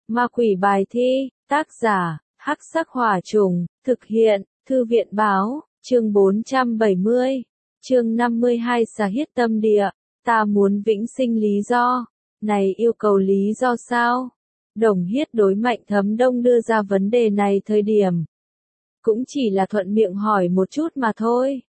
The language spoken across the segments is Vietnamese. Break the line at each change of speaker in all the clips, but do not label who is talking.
Ma quỷ bài thi, tác giả, Hắc Sắc Hỏa Trùng, thực hiện, Thư viện Báo, chương 470, chương 52 Xà Hiết Tâm Địa, ta muốn vĩnh sinh lý do, này yêu cầu lý do sao? Đồng Hiết đối Mạnh Thấm Đông đưa ra vấn đề này thời điểm, cũng chỉ là thuận miệng hỏi một chút mà thôi.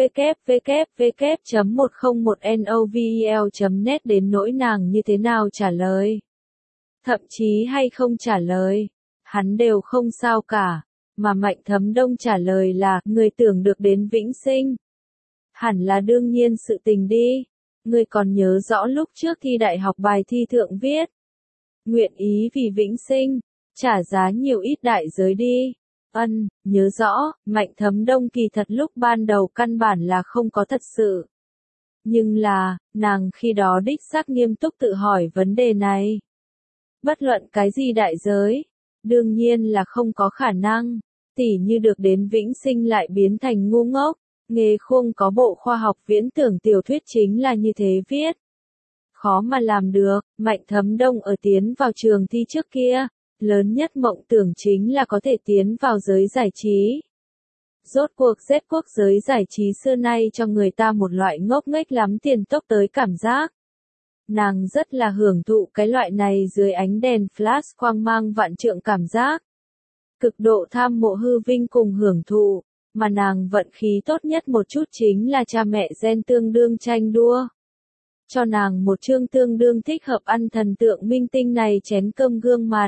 www.101novel.net đến nỗi nàng như thế nào trả lời. Thậm chí hay không trả lời, hắn đều không sao cả, mà Mạnh Thấm Đông trả lời là, người tưởng được đến vĩnh sinh. Hẳn là đương nhiên sự tình đi, người còn nhớ rõ lúc trước thi đại học bài thi thượng viết. Nguyện ý vì vĩnh sinh, trả giá nhiều ít đại giới đi. Nhớ rõ, Mạnh Thấm Đông kỳ thật lúc ban đầu căn bản là không có thật sự. Nhưng là, nàng khi đó đích xác nghiêm túc tự hỏi vấn đề này. Bất luận cái gì đại giới, đương nhiên là không có khả năng, tỉ như được đến vĩnh sinh lại biến thành ngu ngốc. Nghề Khung có bộ khoa học viễn tưởng tiểu thuyết chính là như thế viết. Khó mà làm được, Mạnh Thấm Đông ở tiến vào trường thi trước kia, lớn nhất mộng tưởng chính là có thể tiến vào giới giải trí. Rốt cuộc Z quốc giới giải trí xưa nay cho người ta một loại ngốc nghếch lắm tiền tốc tới cảm giác. Nàng rất là hưởng thụ cái loại này dưới ánh đèn flash quang mang vạn trượng cảm giác. Cực độ tham mộ hư vinh cùng hưởng thụ, mà nàng vận khí tốt nhất một chút chính là cha mẹ gen tương đương tranh đua. Cho nàng một chương tương đương thích hợp ăn thần tượng minh tinh này chén cơm gương mặt.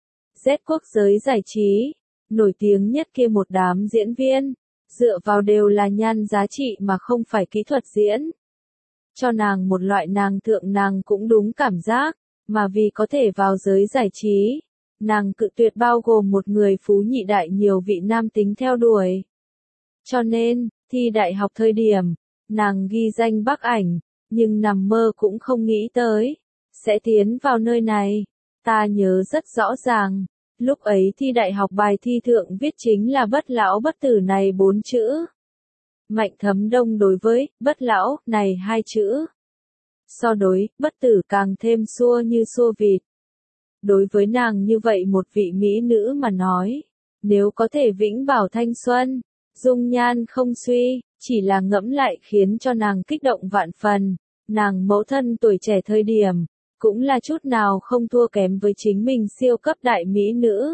Z quốc giới giải trí, nổi tiếng nhất kia một đám diễn viên, dựa vào đều là nhan giá trị mà không phải kỹ thuật diễn. Cho nàng một loại nàng thượng nàng cũng đúng cảm giác, mà vì có thể vào giới giải trí, nàng cự tuyệt bao gồm một người phú nhị đại nhiều vị nam tính theo đuổi. Cho nên, thi đại học thời điểm, nàng ghi danh Bắc Ảnh, nhưng nằm mơ cũng không nghĩ tới, sẽ tiến vào nơi này. Ta nhớ rất rõ ràng, lúc ấy thi đại học bài thi thượng viết chính là bất lão bất tử này 4 chữ. Mạnh Thấm Đông đối với bất lão này 2 chữ, so đối bất tử càng thêm xua như xua vịt. Đối với nàng như vậy một vị mỹ nữ mà nói, nếu có thể vĩnh bảo thanh xuân, dung nhan không suy, chỉ là ngẫm lại khiến cho nàng kích động vạn phần. Nàng mẫu thân tuổi trẻ thời điểm, cũng là chút nào không thua kém với chính mình siêu cấp đại mỹ nữ.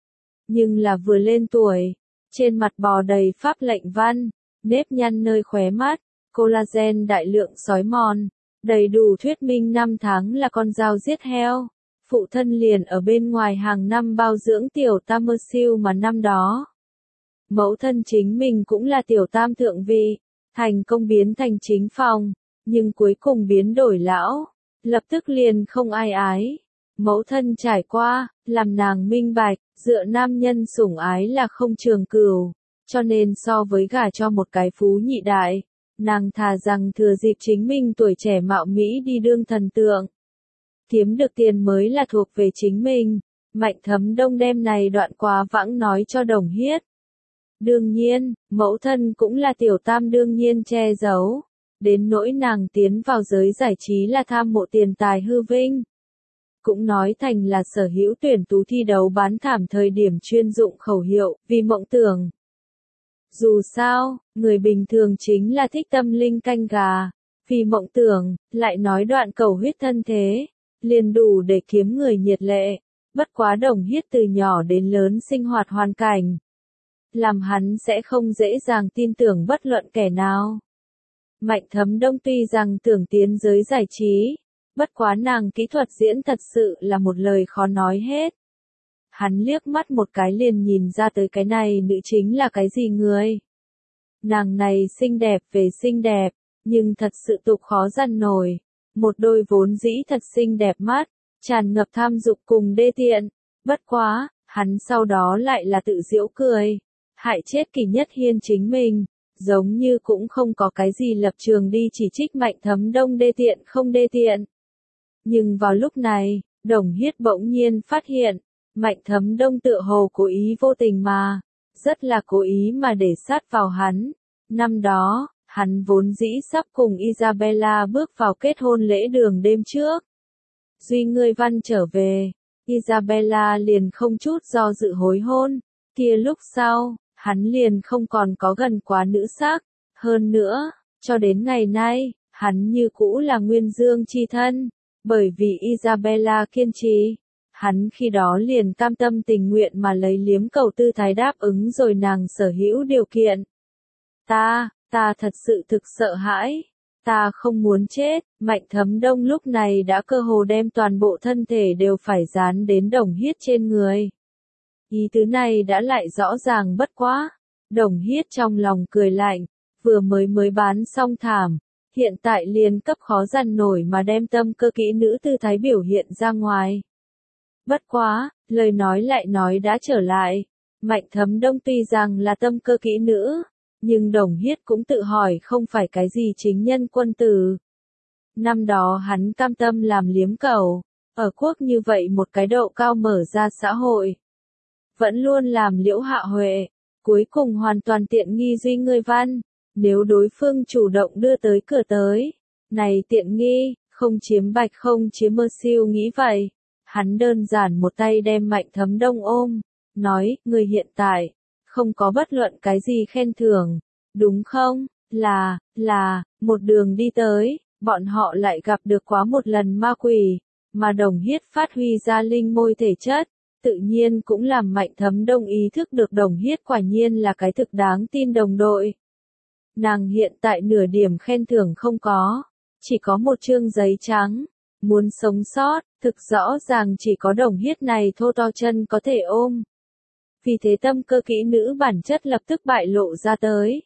Nhưng là vừa lên tuổi, trên mặt bò đầy pháp lệnh văn, nếp nhăn nơi khóe mắt, collagen đại lượng xói mòn, đầy đủ thuyết minh 5 tháng là con dao giết heo. Phụ thân liền ở bên ngoài hàng năm bao dưỡng tiểu tam mơ siêu mà năm đó. Mẫu thân chính mình cũng là tiểu tam thượng vị, thành công biến thành chính phòng, nhưng cuối cùng biến đổi lão, lập tức liền không ai ái. Mẫu thân trải qua, làm nàng minh bạch, dựa nam nhân sủng ái là không trường cửu, cho nên so với gả cho một cái phú nhị đại, nàng thà rằng thừa dịp chính mình tuổi trẻ mạo mỹ đi đương thần tượng. Kiếm được tiền mới là thuộc về chính mình. Mạnh Thấm Đông đem này đoạn quá vãng nói cho Đồng Hiết. Đương nhiên, mẫu thân cũng là tiểu tam đương nhiên che giấu. Đến nỗi nàng tiến vào giới giải trí là tham mộ tiền tài hư vinh. Cũng nói thành là sở hữu tuyển tú thi đấu bán thảm thời điểm chuyên dụng khẩu hiệu, vì mộng tưởng. Dù sao, người bình thường chính là thích tâm linh canh gà. Vì mộng tưởng, lại nói đoạn cầu huyết thân thế, liền đủ để kiếm người nhiệt lệ. Bất quá Đồng Hiết từ nhỏ đến lớn sinh hoạt hoàn cảnh, làm hắn sẽ không dễ dàng tin tưởng bất luận kẻ nào. Mạnh Thấm Đông tuy rằng tưởng tiến giới giải trí, bất quá nàng kỹ thuật diễn thật sự là một lời khó nói hết. Hắn liếc mắt một cái liền nhìn ra tới cái này nữ chính là cái gì người. Nàng này xinh đẹp về xinh đẹp, nhưng thật sự tục khó dằn nổi. Một đôi vốn dĩ thật xinh đẹp mắt, tràn ngập tham dục cùng đê tiện. Bất quá, hắn sau đó lại là tự giễu cười, hại chết Kỳ Nhất Hiên chính mình. Giống như cũng không có cái gì lập trường đi chỉ trích Mạnh Thấm Đông đê tiện không đê tiện. Nhưng vào lúc này, Đồng Hiết bỗng nhiên phát hiện, Mạnh Thấm Đông tựa hồ cố ý vô tình mà, rất là cố ý mà để sát vào hắn. Năm đó, hắn vốn dĩ sắp cùng Isabella bước vào kết hôn lễ đường đêm trước. Duy ngươi văn trở về, Isabella liền không chút do dự hối hôn, kia lúc sau, hắn liền không còn có gần quá nữ sắc, hơn nữa, cho đến ngày nay, hắn như cũ là nguyên dương chi thân, bởi vì Isabella kiên trì, hắn khi đó liền cam tâm tình nguyện mà lấy liếm cầu tư thái đáp ứng rồi nàng sở hữu điều kiện. Ta thật sự thực sợ hãi. Ta không muốn chết, Mạnh Thấm Đông lúc này đã cơ hồ đem toàn bộ thân thể đều phải dán đến Đồng Hiết trên người. Ý tứ này đã lại rõ ràng bất quá. Đồng Hiết trong lòng cười lạnh, vừa mới bán xong thảm, hiện tại liền cấp khó dằn nổi mà đem tâm cơ kỹ nữ tư thái biểu hiện ra ngoài. Bất quá, lời nói lại nói đã trở lại, Mạnh Thấm Đông tuy rằng là tâm cơ kỹ nữ, nhưng Đồng Hiết cũng tự hỏi không phải cái gì chính nhân quân tử. Năm đó hắn cam tâm làm liếm cầu, ở quốc như vậy một cái độ cao mở ra xã hội. Vẫn luôn làm Liễu Hạ Huệ, cuối cùng hoàn toàn tiện nghi duy ngươi văn, nếu đối phương chủ động đưa tới cửa tới. Này tiện nghi, không chiếm bạch không chiếm mơ siêu nghĩ vậy. Hắn đơn giản một tay đem Mạnh Thấm Đông ôm, nói, người hiện tại, không có bất luận cái gì khen thưởng, đúng không? Là, một đường đi tới, bọn họ lại gặp được quá một lần ma quỷ, mà Đồng Hiết phát huy ra linh môi thể chất, tự nhiên cũng làm Mạnh Thấm Đông ý thức được Đồng Hiết quả nhiên là cái thực đáng tin đồng đội. Nàng hiện tại nửa điểm khen thưởng không có, chỉ có một chương giấy trắng, muốn sống sót, thực rõ ràng chỉ có Đồng Hiết này thô to chân có thể ôm. Vì thế tâm cơ kỹ nữ bản chất lập tức bại lộ ra tới.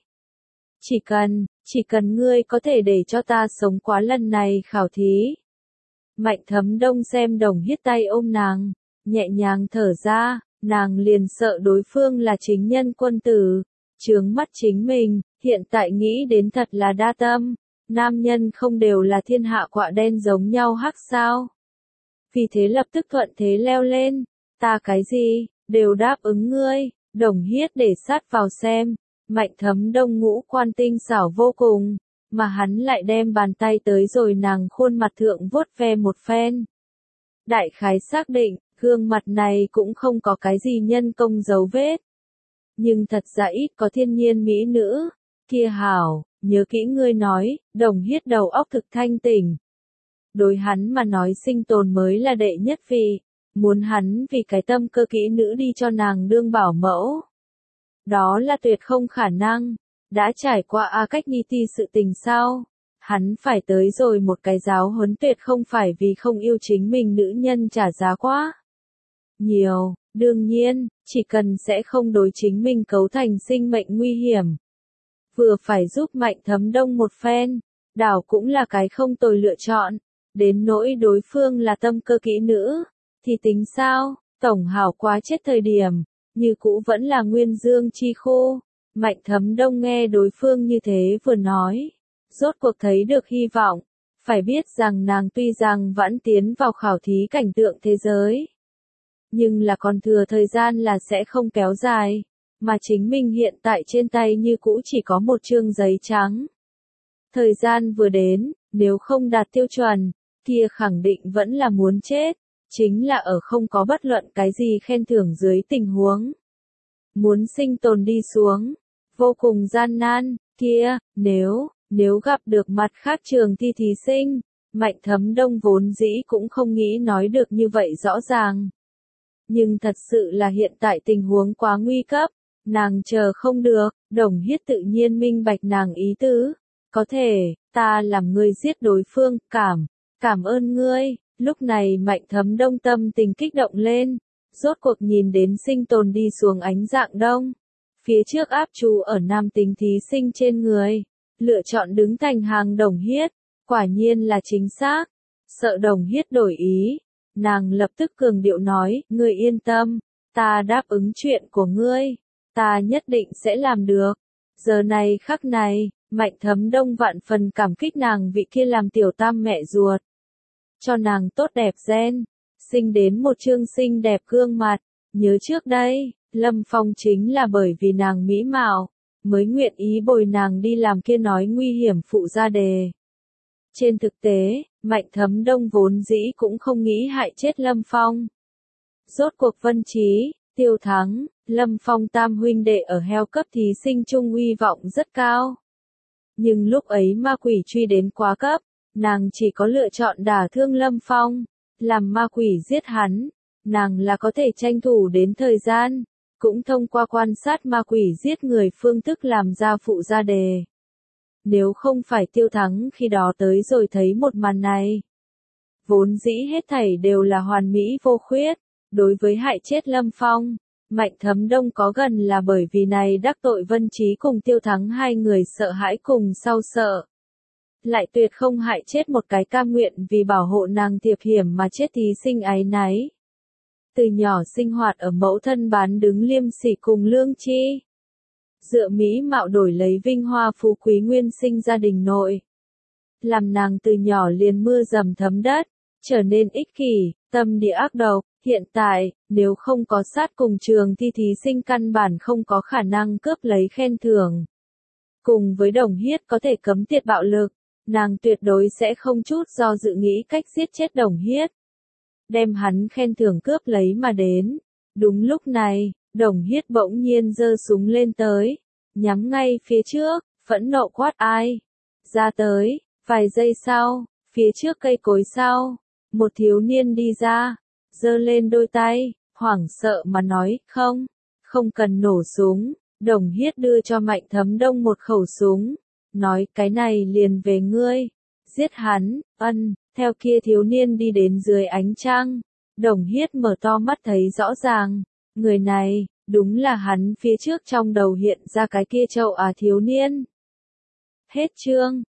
Chỉ cần ngươi có thể để cho ta sống quá lần này khảo thí. Mạnh Thấm Đông xem Đồng Hiết tay ôm nàng, nhẹ nhàng thở ra, nàng liền sợ đối phương là chính nhân quân tử, chướng mắt chính mình, hiện tại nghĩ đến thật là đa tâm, nam nhân không đều là thiên hạ quạ đen giống nhau hắc sao. Vì thế lập tức thuận thế leo lên, ta cái gì, đều đáp ứng ngươi, Đồng Hiết để sát vào xem, Mạnh Thấm Đông ngũ quan tinh xảo vô cùng, mà hắn lại đem bàn tay tới rồi nàng khuôn mặt thượng vuốt ve một phen. Đại khái xác định, gương mặt này cũng không có cái gì nhân công dấu vết. Nhưng thật ra ít có thiên nhiên mỹ nữ, kia hảo, nhớ kỹ ngươi nói, Đồng Hiết đầu óc thực thanh tỉnh. Đối hắn mà nói sinh tồn mới là đệ nhất vị, muốn hắn vì cái tâm cơ kỹ nữ đi cho nàng đương bảo mẫu. Đó là tuyệt không khả năng, đã trải qua Akagiti sự tình sao, hắn phải tới rồi một cái giáo huấn tuyệt không phải vì không yêu chính mình nữ nhân trả giá quá nhiều, đương nhiên, chỉ cần sẽ không đối chính mình cấu thành sinh mệnh nguy hiểm. Vừa phải giúp Mạnh Thấm Đông một phen, đảo cũng là cái không tồi lựa chọn, đến nỗi đối phương là tâm cơ kỹ nữ, thì tính sao, tổng hảo quá chết thời điểm, như cũ vẫn là nguyên dương chi khu. Mạnh Thấm Đông nghe đối phương như thế vừa nói, rốt cuộc thấy được hy vọng, phải biết rằng nàng tuy rằng vẫn tiến vào khảo thí cảnh tượng thế giới, nhưng là còn thừa thời gian là sẽ không kéo dài, mà chính mình hiện tại trên tay như cũ chỉ có một chương giấy trắng. Thời gian vừa đến, nếu không đạt tiêu chuẩn, kia khẳng định vẫn là muốn chết, chính là ở không có bất luận cái gì khen thưởng dưới tình huống. Muốn sinh tồn đi xuống, vô cùng gian nan, kia, nếu gặp được mặt khác trường thi thí sinh, Mạnh Thấm Đông vốn dĩ cũng không nghĩ nói được như vậy rõ ràng. Nhưng thật sự là hiện tại tình huống quá nguy cấp, nàng chờ không được, Đồng Hiết tự nhiên minh bạch nàng ý tứ, có thể, ta làm ngươi giết đối phương, cảm ơn ngươi. Lúc này Mạnh Thấm Đông tâm tình kích động lên, rốt cuộc nhìn đến sinh tồn đi xuống ánh dạng đông. Phía trước áp chú ở nam tính thí sinh trên người, lựa chọn đứng thành hàng Đồng Hiết, quả nhiên là chính xác. Sợ Đồng Hiết đổi ý, nàng lập tức cường điệu nói, ngươi yên tâm, ta đáp ứng chuyện của ngươi, ta nhất định sẽ làm được. Giờ này khắc này, Mạnh Thấm Đông vạn phần cảm kích nàng vị kia làm tiểu tam mẹ ruột. Cho nàng tốt đẹp gen, sinh đến một chương xinh đẹp gương mặt, nhớ trước đây, Lâm Phong chính là bởi vì nàng mỹ mạo, mới nguyện ý bồi nàng đi làm kia nói nguy hiểm phụ gia đề. Trên thực tế, Mạnh Thấm Đông vốn dĩ cũng không nghĩ hại chết Lâm Phong. Rốt cuộc Vân Trí, Tiêu Thắng, Lâm Phong tam huynh đệ ở heo cấp thí sinh chung uy vọng rất cao. Nhưng lúc ấy ma quỷ truy đến quá cấp, nàng chỉ có lựa chọn đả thương Lâm Phong, làm ma quỷ giết hắn, nàng là có thể tranh thủ đến thời gian, cũng thông qua quan sát ma quỷ giết người phương thức làm ra phụ gia đề. Nếu không phải Tiêu Thắng khi đó tới rồi thấy một màn này, vốn dĩ hết thảy đều là hoàn mỹ vô khuyết, đối với hại chết Lâm Phong, Mạnh Thấm Đông có gần là bởi vì này đắc tội Vân Trí cùng Tiêu Thắng hai người sợ hãi cùng sau sợ. Lại tuyệt không hại chết một cái cam nguyện vì bảo hộ nàng thiệp hiểm mà chết thí sinh áy náy. Từ nhỏ sinh hoạt ở mẫu thân bán đứng liêm sỉ cùng lương chi. Dựa mỹ mạo đổi lấy vinh hoa phú quý nguyên sinh gia đình nội. Làm nàng từ nhỏ liền mưa dầm thấm đất, trở nên ích kỷ, tâm địa ác độc. Hiện tại, nếu không có sát cùng trường thì thí sinh căn bản không có khả năng cướp lấy khen thưởng. Cùng với Đồng Hiết có thể cấm tiệt bạo lực, nàng tuyệt đối sẽ không chút do dự nghĩ cách giết chết Đồng Hiết. Đem hắn khen thưởng cướp lấy mà đến. Đúng lúc này, Đồng Hiết bỗng nhiên giơ súng lên tới, nhắm ngay phía trước, phẫn nộ quát ai. Ra tới, vài giây sau, phía trước cây cối sau, một thiếu niên đi ra. Giơ lên đôi tay, hoảng sợ mà nói, không cần nổ súng. Đồng Hiết đưa cho Mạnh Thấm Đông một khẩu súng, nói cái này liền về ngươi, giết hắn, theo kia thiếu niên đi đến dưới ánh trăng. Đồng Hiết mở to mắt thấy rõ ràng, người này, đúng là hắn phía trước trong đầu hiện ra cái kia châu thiếu niên. Hết chương.